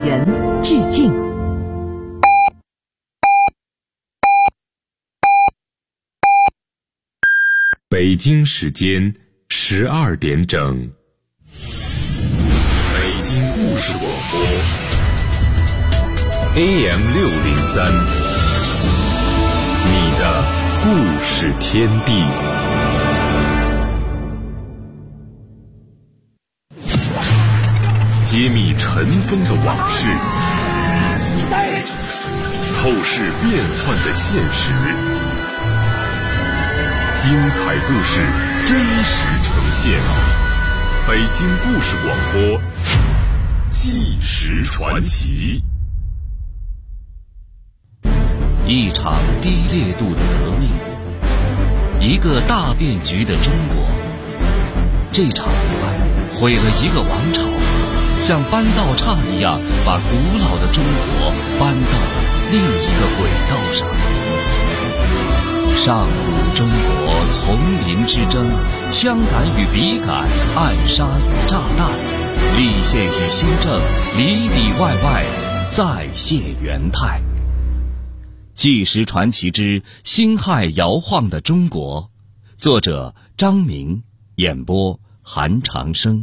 元致敬。 北京时间12点整，北京故事广播 AM603，你的故事天地。揭秘尘封的往事，透视变幻的现实，精彩故事真实呈现。北京故事广播，纪实传奇。 一场低烈度的革命，一个大变局的中国。这场意外毁了一个王朝，像搬道岔一样把古老的中国搬到了另一个轨道上。上古中国丛林之争，枪杆与笔杆，暗杀与炸弹，立宪与新政，里里外外再现元态。纪实传奇之辛亥摇晃的中国，作者张明，演播韩长生。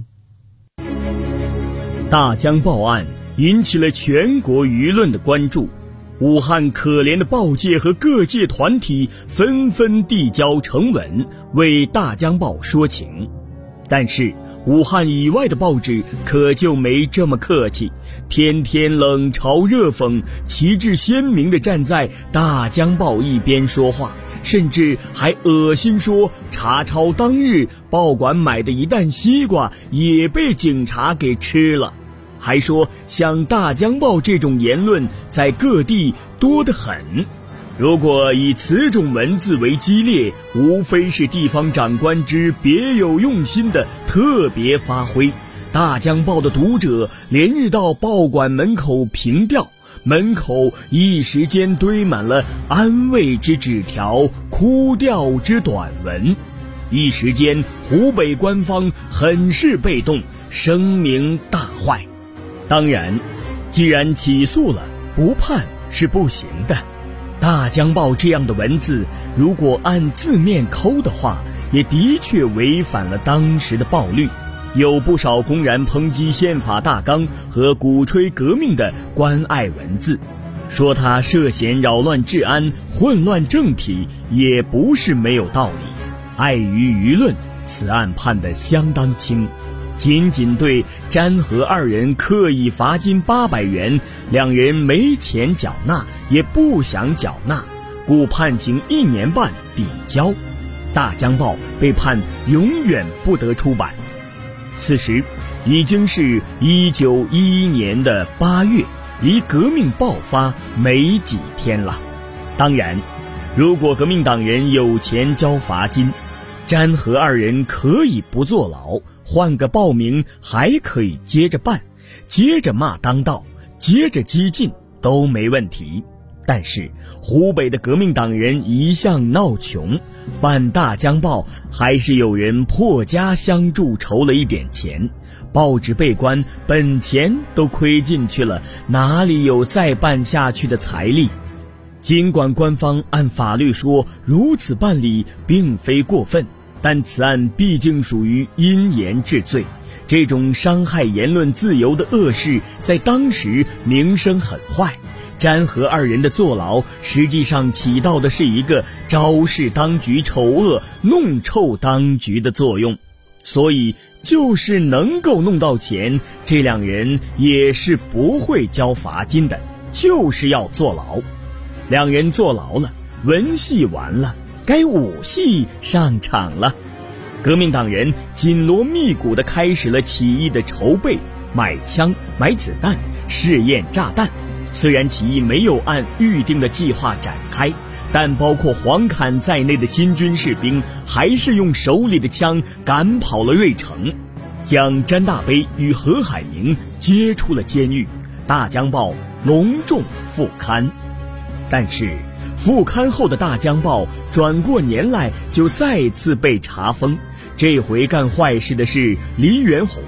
大江报案引起了全国舆论的关注，武汉可怜的报界和各界团体纷纷递交呈文为大江报说情。但是武汉以外的报纸可就没这么客气，天天冷嘲热讽，旗帜鲜明地站在大江报一边说话，甚至还恶心说查抄当日报馆买的一担西瓜也被警察给吃了，还说像大江报这种言论在各地多得很，如果以此种文字为激烈，无非是地方长官之别有用心的特别发挥。大江报的读者连日到报馆门口凭吊，门口一时间堆满了安慰之纸条、哭吊之短文，一时间湖北官方很是被动，声名大坏。当然，既然起诉了，不判是不行的。大江报这样的文字，如果按字面抠的话，也的确违反了当时的报律，有不少公然抨击宪法大纲和鼓吹革命的关爱文字，说他涉嫌扰乱治安、混乱政体，也不是没有道理。碍于舆论，此案判得相当轻，仅仅对詹和二人刻意罚金800元，两人没钱缴纳，也不想缴纳，故判刑1年半抵交。大江报被判永远不得出版。此时已经是1911年的8月，离革命爆发没几天了。当然，如果革命党人有钱交罚金，詹和二人可以不坐牢，换个报名还可以接着办，接着骂当道，接着激进都没问题。但是湖北的革命党人一向闹穷，办大江报还是有人破家相助筹了一点钱，报纸被关，本钱都亏进去了，哪里有再办下去的财力？尽管官方按法律说如此办理并非过分，但此案毕竟属于因言治罪，这种伤害言论自由的恶事在当时名声很坏。詹和二人的坐牢实际上起到的是一个昭示当局丑恶、弄臭当局的作用，所以就是能够弄到钱，这两人也是不会交罚金的，就是要坐牢。两人坐牢了，文戏完了，该武戏上场了。革命党人紧锣密鼓地开始了起义的筹备，买枪、买子弹、试验炸弹。虽然起义没有按预定的计划展开，但包括黄侃在内的新军士兵还是用手里的枪赶跑了瑞成，将詹大悲与何海明接出了监狱。大江报隆重复刊。但是复刊后的大江报转过年来就再次被查封，这回干坏事的是黎元洪，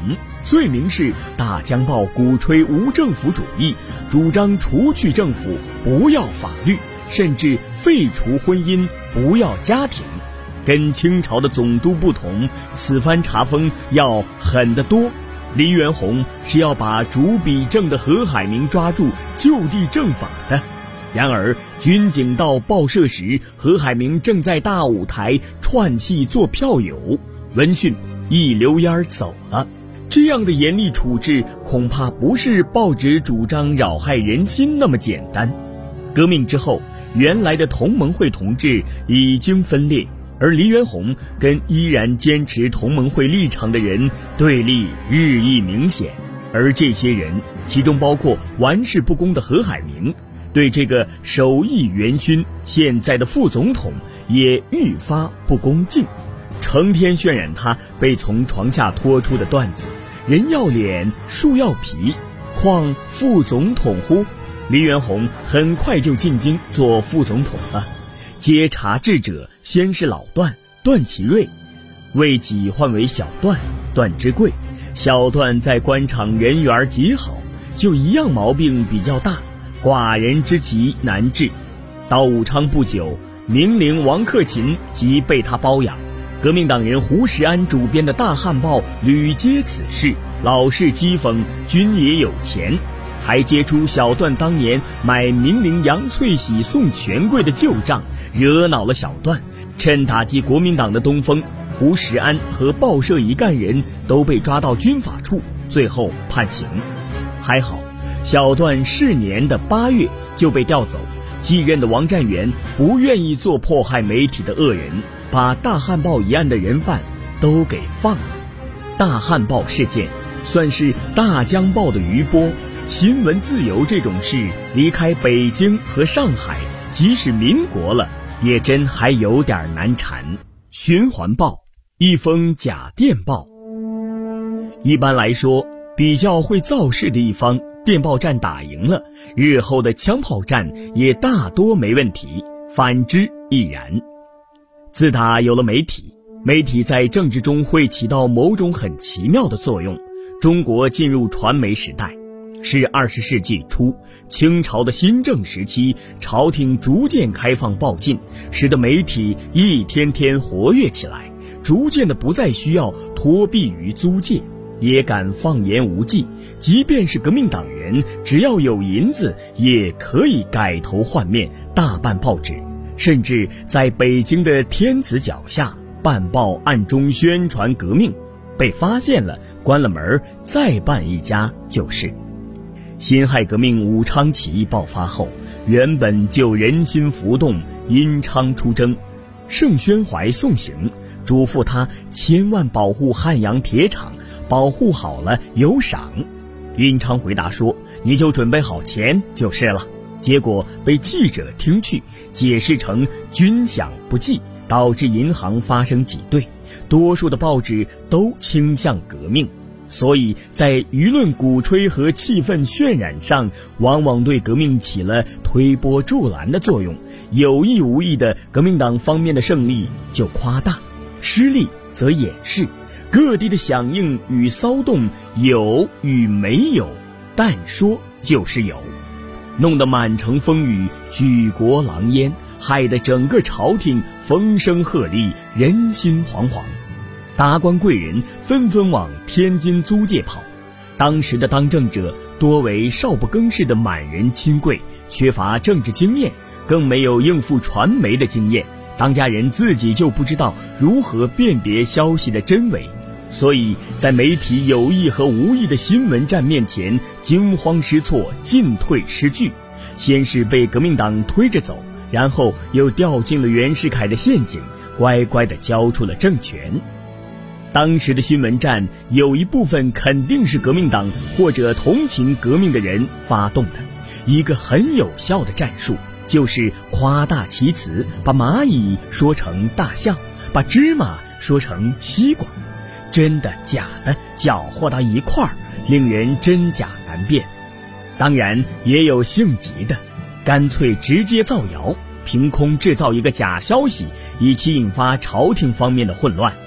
罪名是大江报鼓吹无政府主义，主张除去政府，不要法律，甚至废除婚姻，不要家庭。跟清朝的总督不同，此番查封要狠得多。黎元洪是要把主笔正的何海明抓住，就地正法的。然而军警到报社时，何海明正在大舞台串戏做票友，闻讯一溜烟走了。这样的严厉处置，恐怕不是报纸主张扰害人心那么简单。革命之后，原来的同盟会同志已经分裂，而黎元洪跟依然坚持同盟会立场的人对立日益明显，而这些人其中包括玩世不恭的何海明，对这个首义元勋现在的副总统也愈发不恭敬，成天渲染他被从床下拖出的段子，人要脸树要皮，况副总统乎？黎元洪很快就进京做副总统了。接察制者先是老段段祺瑞，为己换为小段段之贵。小段在官场人缘极好，就一样毛病比较大，寡人之疾难治。到武昌不久，名伶王克勤即被他包养。革命党人胡石安主编的大汉报屡揭此事，老是讥讽军也有钱，还揭出小段当年买名伶杨翠喜送权贵的旧账，惹恼了小段。趁打击国民党的东风，胡石安和报社一干人都被抓到军法处，最后判刑。还好小段是年的8月就被调走，继任的王占元不愿意做迫害媒体的恶人，把大汉报一案的人犯都给放了。大汉报事件算是大江报的余波，新闻自由这种事离开北京和上海，即使民国了，也真还有点难缠。循环报，一封假电报。一般来说，比较会造势的一方，电报战打赢了，日后的枪炮战也大多没问题，反之亦然。自打有了媒体，媒体在政治中会起到某种很奇妙的作用。中国进入传媒时代，是20世纪初清朝的新政时期，朝廷逐渐开放报禁，使得媒体一天天活跃起来，逐渐的不再需要托庇于租界，也敢放言无忌，即便是革命党人，只要有银子也可以改头换面，大办报纸，甚至在北京的天子脚下办报，暗中宣传革命，被发现了关了门再办一家就是。辛亥革命武昌起义爆发后，原本就人心浮动，殷昌出征，盛宣怀送行，嘱咐他千万保护汉阳铁厂，保护好了有赏。殷昌回答说，你就准备好钱就是了。结果被记者听去，解释成军饷不济，导致银行发生挤兑，多数的报纸都倾向革命，所以在舆论鼓吹和气氛渲染上，往往对革命起了推波助澜的作用。有意无意的，革命党方面的胜利就夸大，失利则掩饰，各地的响应与骚动有与没有，但说就是有，弄得满城风雨，举国狼烟，害得整个朝廷风声鹤唳，人心惶惶。达官贵人纷纷往天津租界跑，当时的当政者多为少不更事的满人亲贵，缺乏政治经验，更没有应付传媒的经验，当家人自己就不知道如何辨别消息的真伪，所以在媒体有意和无意的新闻战面前惊慌失措，进退失据，先是被革命党推着走，然后又掉进了袁世凯的陷阱，乖乖地交出了政权。当时的新闻战有一部分肯定是革命党或者同情革命的人发动的，一个很有效的战术就是夸大其词，把蚂蚁说成大象，把芝麻说成西瓜，真的假的搅和到一块儿，令人真假难辨。当然也有性急的，干脆直接造谣，凭空制造一个假消息，以期引发朝廷方面的混乱。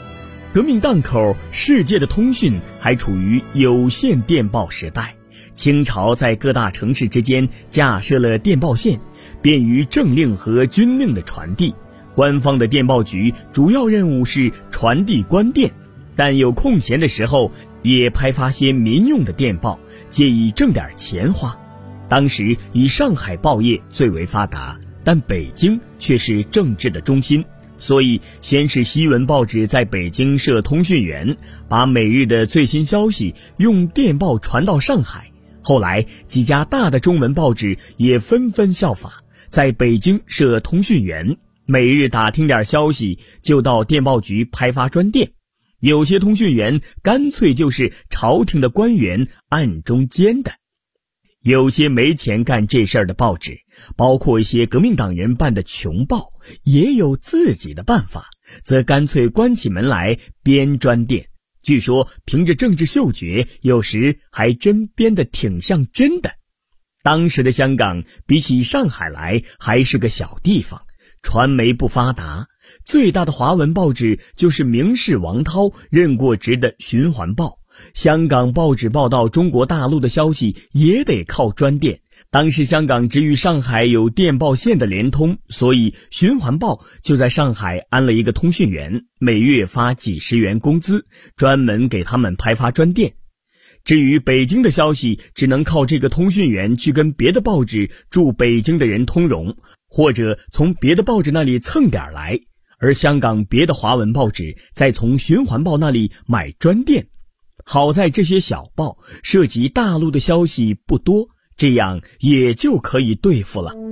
革命档口，世界的通讯还处于有线电报时代。清朝在各大城市之间架设了电报线，便于政令和军令的传递。官方的电报局主要任务是传递官电，但有空闲的时候也拍发些民用的电报，借以挣点钱花。当时以上海报业最为发达，但北京却是政治的中心，所以先是西文报纸在北京设通讯员，把每日的最新消息用电报传到上海。后来几家大的中文报纸也纷纷效法，在北京设通讯员，每日打听点消息就到电报局拍发专电。有些通讯员干脆就是朝廷的官员暗中兼的。有些没钱干这事儿的报纸，包括一些革命党人办的穷报，也有自己的办法，则干脆关起门来编专电。据说凭着政治嗅觉，有时还真编得挺像真的。当时的香港比起上海来还是个小地方，传媒不发达，最大的华文报纸就是名士王涛任过职的循环报。香港报纸报道中国大陆的消息也得靠专电。当时香港只与上海有电报线的联通，所以循环报就在上海安了一个通讯员，每月发几十元工资，专门给他们拍发专电。至于北京的消息，只能靠这个通讯员去跟别的报纸驻北京的人通融，或者从别的报纸那里蹭点来，而香港别的华文报纸再从循环报那里买专电。好在这些小报涉及大陆的消息不多，这样也就可以对付了。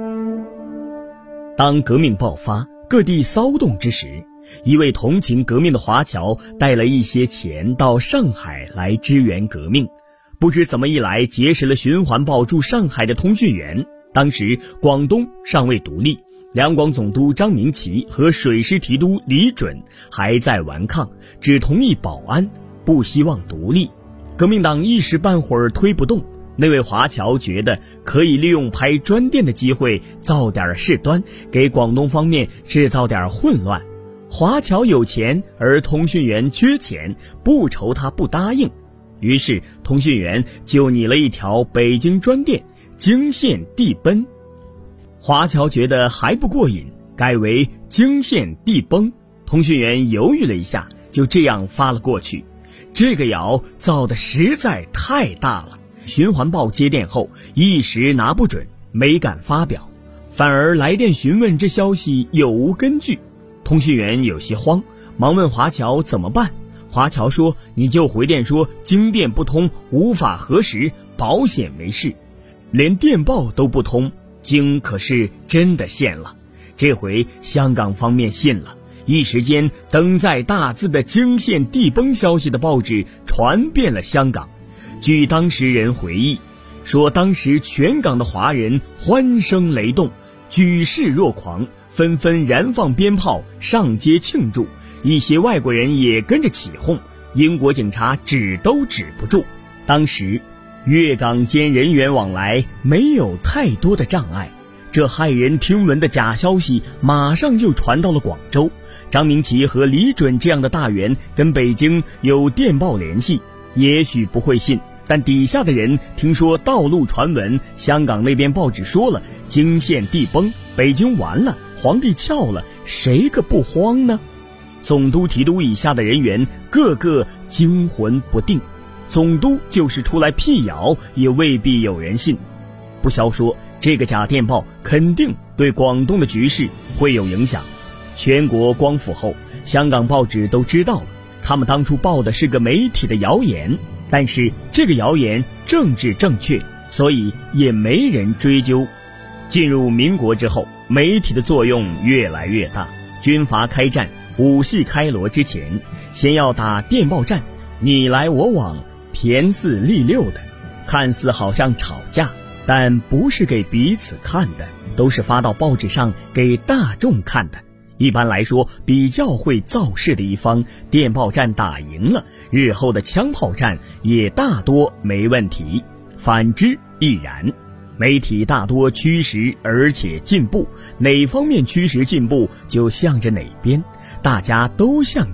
当革命爆发，各地骚动之时，一位同情革命的华侨带了一些钱到上海来支援革命，不知怎么一来结识了循环报驻上海的通讯员。当时广东尚未独立，两广总督张明奇和水师提督李准还在顽抗，只同意保安，不希望独立。革命党一时半会儿推不动，那位华侨觉得可以利用拍专电的机会造点事端，给广东方面制造点混乱。华侨有钱，而通讯员缺钱，不愁他不答应。于是通讯员就拟了一条北京专电，京线地奔。华侨觉得还不过瘾，改为京线地崩。通讯员犹豫了一下，就这样发了过去。这个谣造得实在太大了，循环报接电后一时拿不准，没敢发表，反而来电询问这消息有无根据。通讯员有些慌，忙问华侨怎么办。华侨说，你就回电说京电不通，无法核实，保险没事。连电报都不通，京可是真的陷了。这回香港方面信了，一时间登载大字的京线地崩消息的报纸传遍了香港。据当时人回忆说，当时全港的华人欢声雷动，举世若狂，纷纷燃放鞭炮上街庆祝，一些外国人也跟着起哄，英国警察止都止不住。当时粤港间人员往来没有太多的障碍，这骇人听闻的假消息马上就传到了广州。张明奇和李准这样的大员跟北京有电报联系，也许不会信，但底下的人听说道路传闻，香港那边报纸说了京线地崩，北京完了，皇帝翘了，谁个不慌呢？总督提督以下的人员个个惊魂不定，总督就是出来辟谣也未必有人信。不消说，这个假电报肯定对广东的局势会有影响。全国光复后，香港报纸都知道了，他们当初报的是个媒体的谣言，但是这个谣言政治正确，所以也没人追究。进入民国之后，媒体的作用越来越大，军阀开战，武戏开锣之前，先要打电报战，你来我往，骈4俪6的，看似好像吵架，但不是给彼此看的，都是发到报纸上给大众看的。一般来说，比较会造势的一方，电报战打赢了，日后的枪炮战也大多没问题。反之亦然。媒体大多驱使而且进步，哪方面驱使进步就向着哪边，大家都向着，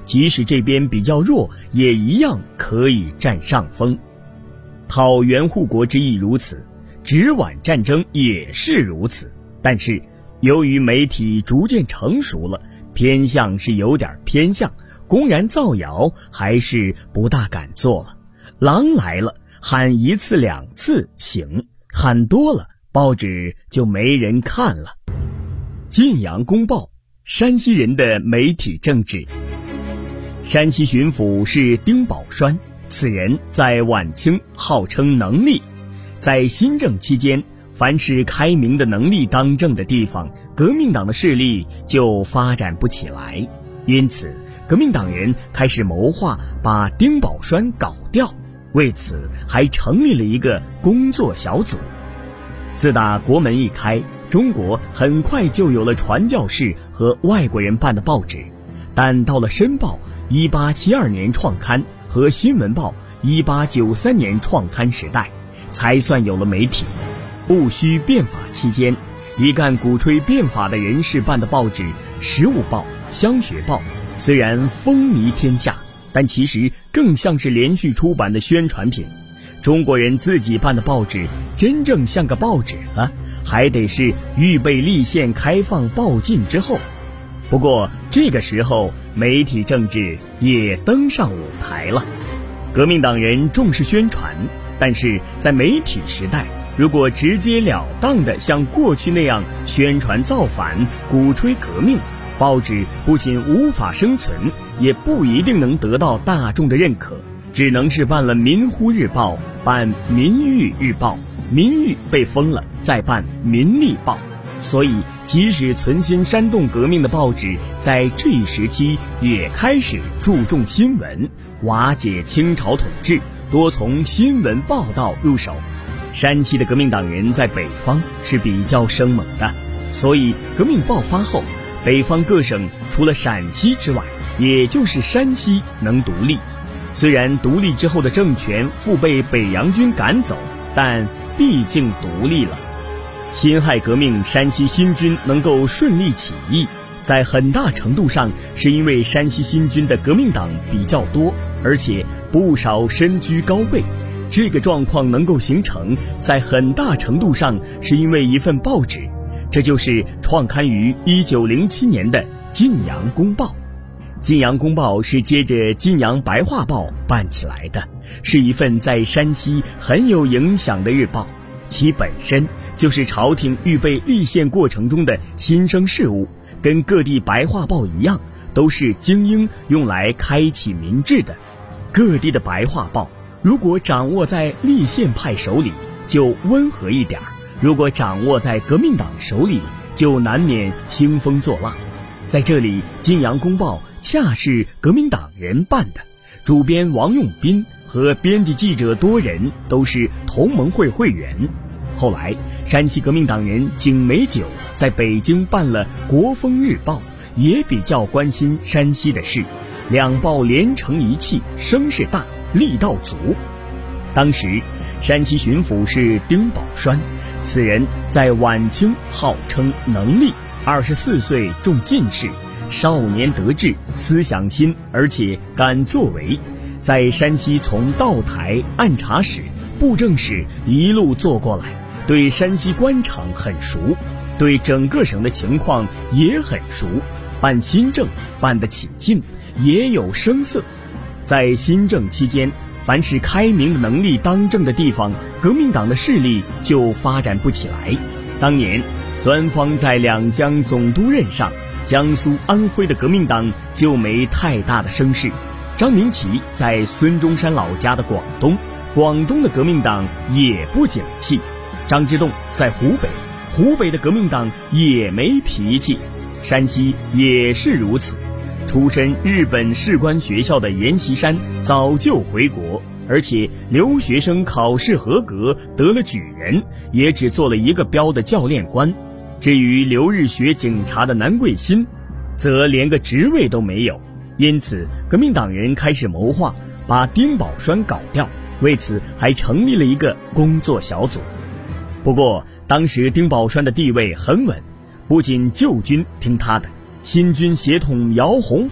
即使这边比较弱，也一样可以占上风。讨袁护国之意如此，直皖战争也是如此。但是由于媒体逐渐成熟了，偏向是有点偏向，公然造谣还是不大敢做了。狼来了，喊一次两次行，喊多了报纸就没人看了。晋阳公报，山西人的媒体政治。山西巡抚是丁宝栓，此人在晚清号称能力，在新政期间，凡是开明的能力当政的地方，革命党的势力就发展不起来，因此革命党人开始谋划把丁宝栓搞掉，为此还成立了一个工作小组。自打国门一开，中国很快就有了传教士和外国人办的报纸，但到了申报1872年创刊和新闻报1893年创刊时代，才算有了媒体。戊戌变法期间，一干鼓吹变法的人士办的报纸《时务报》《乡学报》，虽然风靡天下，但其实更像是连续出版的宣传品。中国人自己办的报纸真正像个报纸了，还得是预备立宪开放报禁之后。不过这个时候媒体政治也登上舞台了。革命党人重视宣传，但是在媒体时代，如果直截了当的像过去那样宣传造反，鼓吹革命，报纸不仅无法生存，也不一定能得到大众的认可，只能是办了民呼日报，办民誉日报，民誉被封了，再办民利报。所以即使存心煽动革命的报纸，在这一时期也开始注重新闻，瓦解清朝统治，多从新闻报道入手。山西的革命党人在北方是比较生猛的，所以革命爆发后，北方各省除了陕西之外，也就是山西能独立。虽然独立之后的政权复被北洋军赶走，但毕竟独立了。辛亥革命山西新军能够顺利起义，在很大程度上是因为山西新军的革命党比较多，而且不少身居高位。这个状况能够形成，在很大程度上是因为一份报纸，这就是创刊于1907年的《晋阳公报》。《晋阳公报》是接着《晋阳白话报》办起来的，是一份在山西很有影响的日报。其本身就是朝廷预备立宪过程中的新生事物，跟各地白话报一样，都是精英用来开启民智的。各地的白话报如果掌握在立宪派手里，就温和一点；如果掌握在革命党手里，就难免兴风作浪。在这里，《晋阳公报》恰是革命党人办的，主编王用斌和编辑记者多人都是同盟会会员。后来山西革命党人景美九在北京办了《国风日报》，也比较关心山西的事，两报连成一气，声势大，力道足。当时山西巡抚是丁宝栓，此人在晚清号称能力，24岁中进士，少年得志，思想新，而且敢作为，在山西从道台、按察使、布政使一路做过来，对山西官场很熟，对整个省的情况也很熟，办新政办得起劲，也有声色。在新政期间，凡是开明的能力当政的地方，革命党的势力就发展不起来。当年端方在两江总督任上，江苏、安徽的革命党就没太大的声势。张明启在孙中山老家的广东，广东的革命党也不景气。张之洞在湖北，湖北的革命党也没脾气。山西也是如此。出身日本士官学校的阎锡山早就回国，而且留学生考试合格，得了举人，也只做了一个标的教练官。至于留日学警察的南桂新，则连个职位都没有。因此革命党人开始谋划把丁宝栓搞掉，为此还成立了一个工作小组。不过当时丁宝栓的地位很稳，不仅旧军听他的，新军协统姚弘法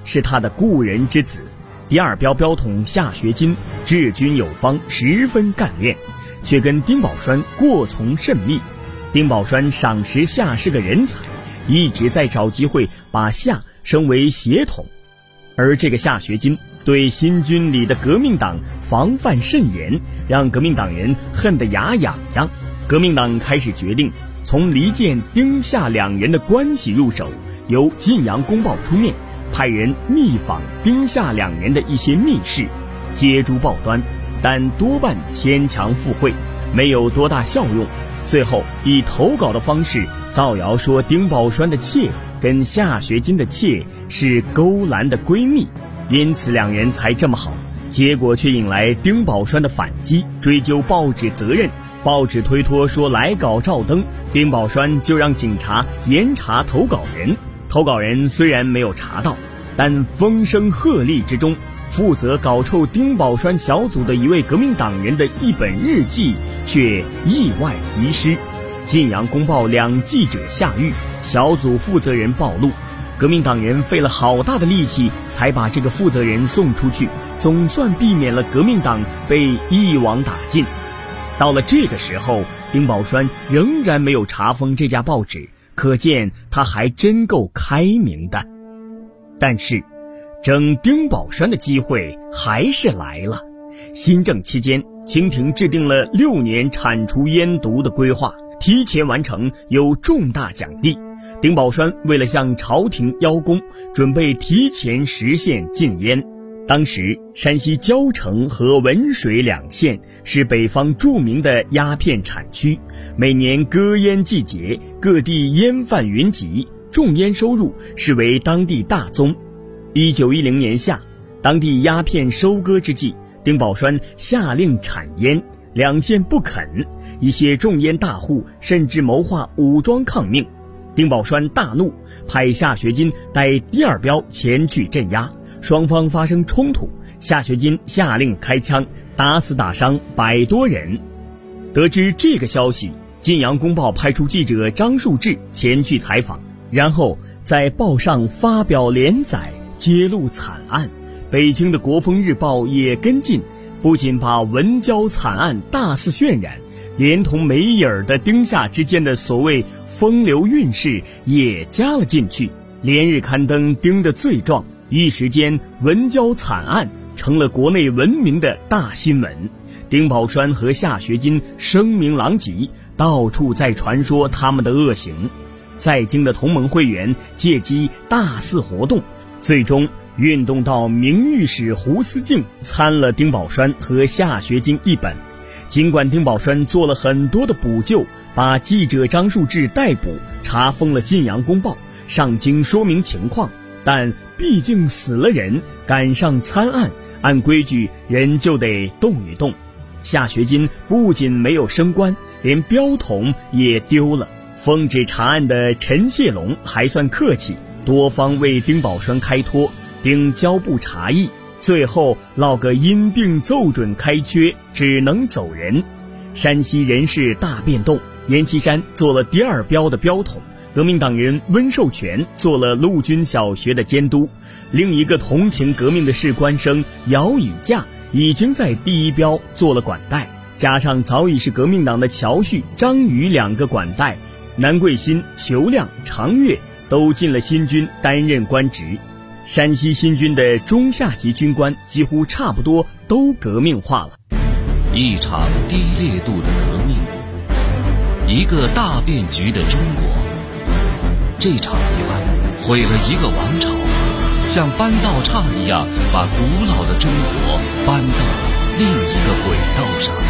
是他的故人之子。第二标标统夏学金治军有方，十分干练，却跟丁宝栓过从甚密。丁宝栓赏识夏是个人才，一直在找机会把夏升为协统。而这个夏学金对新军里的革命党防范甚严，让革命党人恨得牙痒痒。革命党开始决定从离间丁夏两人的关系入手，由晋阳公报出面，派人密访丁夏两人的一些密事，揭诸报端，但多半牵强附会，没有多大效用。最后以投稿的方式造谣说丁宝栓的妾跟夏学金的妾是勾栏的闺蜜，因此两人才这么好。结果却引来丁宝栓的反击，追究报纸责任。报纸推脱说来稿照登，丁宝栓就让警察严查投稿人。投稿人虽然没有查到，但风声鹤唳之中，负责搞臭丁宝栓小组的一位革命党人的一本日记却意外遗失。晋阳公报两记者下狱，小组负责人暴露，革命党人费了好大的力气才把这个负责人送出去，总算避免了革命党被一网打尽。到了这个时候，丁宝栓仍然没有查封这家报纸，可见他还真够开明的。但是整丁宝栓的机会还是来了。新政期间，清廷制定了6年铲除烟毒的规划，提前完成有重大奖励。丁宝栓为了向朝廷邀功，准备提前实现禁烟。当时山西交城和文水两县是北方著名的鸦片产区，每年割烟季节，各地烟贩云集，种烟收入视为当地大宗。1910年夏，当地鸦片收割之际，丁宝栓下令产烟，两县不肯，一些种烟大户甚至谋划武装抗命。丁宝栓大怒，派夏学金带第二标前去镇压，双方发生冲突，夏学金下令开枪，打死打伤100多人。得知这个消息，晋阳公报派出记者张树志前去采访，然后在报上发表连载，揭露惨案。北京的国风日报也跟进，不仅把文交惨案大肆渲染，连同梅影的丁夏之间的所谓风流韵事也加了进去，连日刊登丁的罪状。一时间，文交惨案成了国内闻名的大新闻。丁宝栓和夏学金声名狼藉，到处在传说他们的恶行。在京的同盟会员借机大肆活动，最终运动到名誉使胡思敬参了丁宝栓和夏学金一本。尽管丁宝栓做了很多的补救，把记者张树志逮捕，查封了晋阳公报，上京说明情况，但毕竟死了人，赶上参案，按规矩人就得动一动。夏学金不仅没有升官，连标统也丢了。奉旨查案的陈谢龙还算客气，多方为丁宝栓开脱，并交部查议，最后落个因病奏准开缺，只能走人。山西人事大变动，阎锡山做了第二标的标统，革命党人温寿全做了陆军小学的监督，另一个同情革命的士官生姚以驾已经在第一标做了管带，加上早已是革命党的乔旭、张宇2个管带，南桂新、裘亮、常月都进了新军担任官职。山西新军的中下级军官几乎差不多都革命化了。 一场低烈度的革命，一个大变局的中国。这场意外毁了一个王朝，像搬道岔一样把古老的中国搬到了另一个轨道上。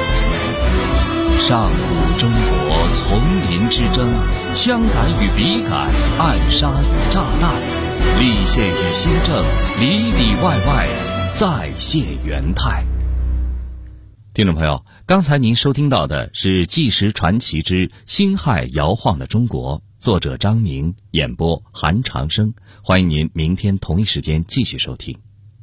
上古中国丛林之争，枪杆与笔杆，暗杀与炸弹，立宪与新政，里里外外再现元态。听众朋友，刚才您收听到的是《纪实传奇之辛亥摇晃的中国》，作者张明，演播韩长生。欢迎您明天同一时间继续收听。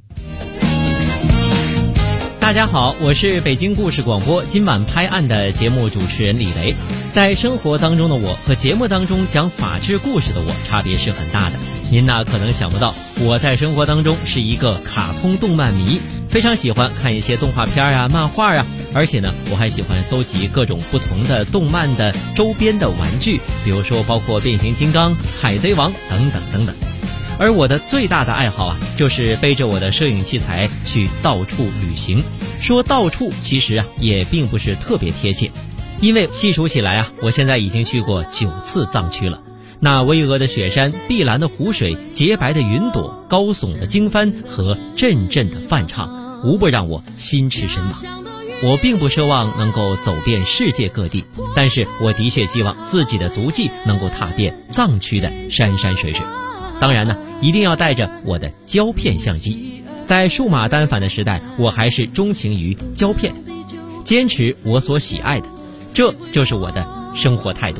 大家好，我是北京故事广播今晚拍案的节目主持人李雷。在生活当中的我和节目当中讲法治故事的我差别是很大的。 您呢可能想不到，我在生活当中是一个卡通动漫迷，非常喜欢看一些动画片啊、漫画啊，而且呢，我还喜欢搜集各种不同的动漫的周边的玩具，比如说包括变形金刚、海贼王等等等等。而我的最大的爱好啊，就是背着我的摄影器材去到处旅行。说到处，其实啊也并不是特别贴切，因为细数起来啊，我现在已经去过9次藏区了。那巍峨的雪山、碧蓝的湖水、洁白的云朵、高耸的经幡和阵阵的梵唱，无不让我心驰神往。我并不奢望能够走遍世界各地，但是我的确希望自己的足迹能够踏遍藏区的山山水水。当然呢，一定要带着我的胶片相机。在数码单反的时代，我还是钟情于胶片，坚持我所喜爱的，这就是我的生活态度。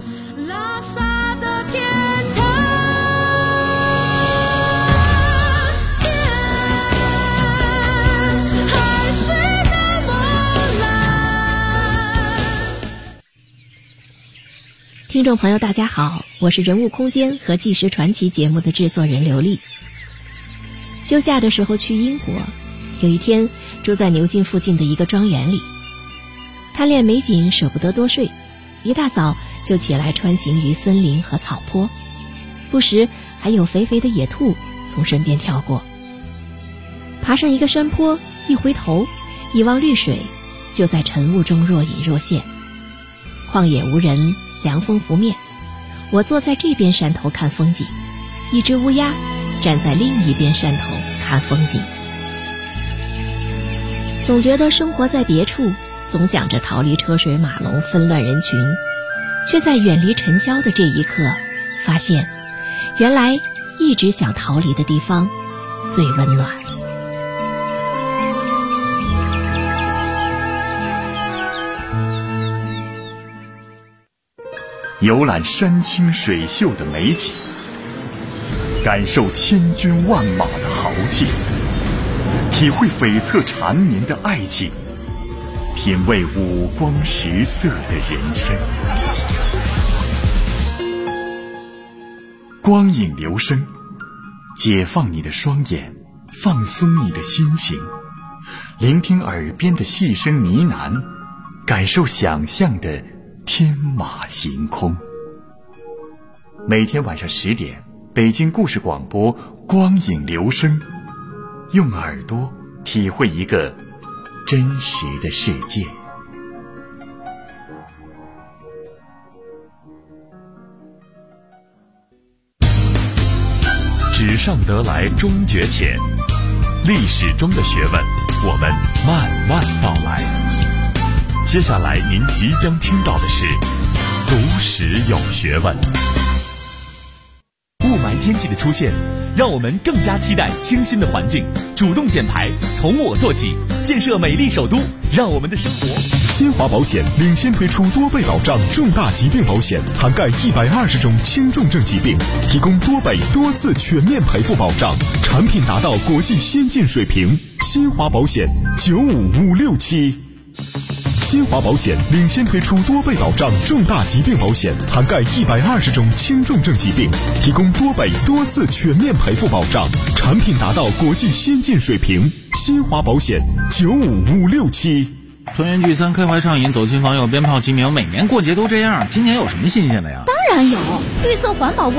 听众朋友大家好，我是人物空间和纪实传奇节目的制作人刘丽。休假的时候去英国，有一天住在牛津附近的一个庄园里，贪恋美景舍不得多睡，一大早就起来穿行于森林和草坡，不时还有肥肥的野兔从身边跳过。爬上一个山坡，一回头一望绿水，就在晨雾中若隐若现。旷野无人，凉风拂面，我坐在这边山头看风景，一只乌鸦站在另一边山头看风景。总觉得生活在别处，总想着逃离车水马龙纷乱人群，却在远离尘嚣的这一刻发现，原来一直想逃离的地方最温暖。 游览山清水秀的美景，感受千军万马的豪气，体会悱恻缠绵的爱情，品味五光十色的人生。光影留声，解放你的双眼，放松你的心情，聆听耳边的细声呢喃，感受想象的天马行空。每天晚上10点，北京故事广播光影留声，用耳朵体会一个真实的世界。纸上得来终觉浅，历史中的学问，我们慢慢道来。接下来您即将听到的是读史有学问。 雾霾天气的出现，让我们更加期待清新的环境。主动减排，从我做起，建设美丽首都，让我们的生活。 新华保险领先推出多倍保障重大疾病保险，涵盖120种轻重症疾病，提供多倍多次全面赔付保障，产品达到国际先进水平。新华保险95567。新华保险领先推出多倍保障重大疾病保险，涵盖120种轻重症疾病，提供多倍多次全面赔付保障，产品达到国际先进水平。新华保险95567。 团圆聚餐，开怀畅饮，走亲访友，鞭炮齐鸣，每年过节都这样，今年有什么新鲜的呀？ 当然有，绿色环保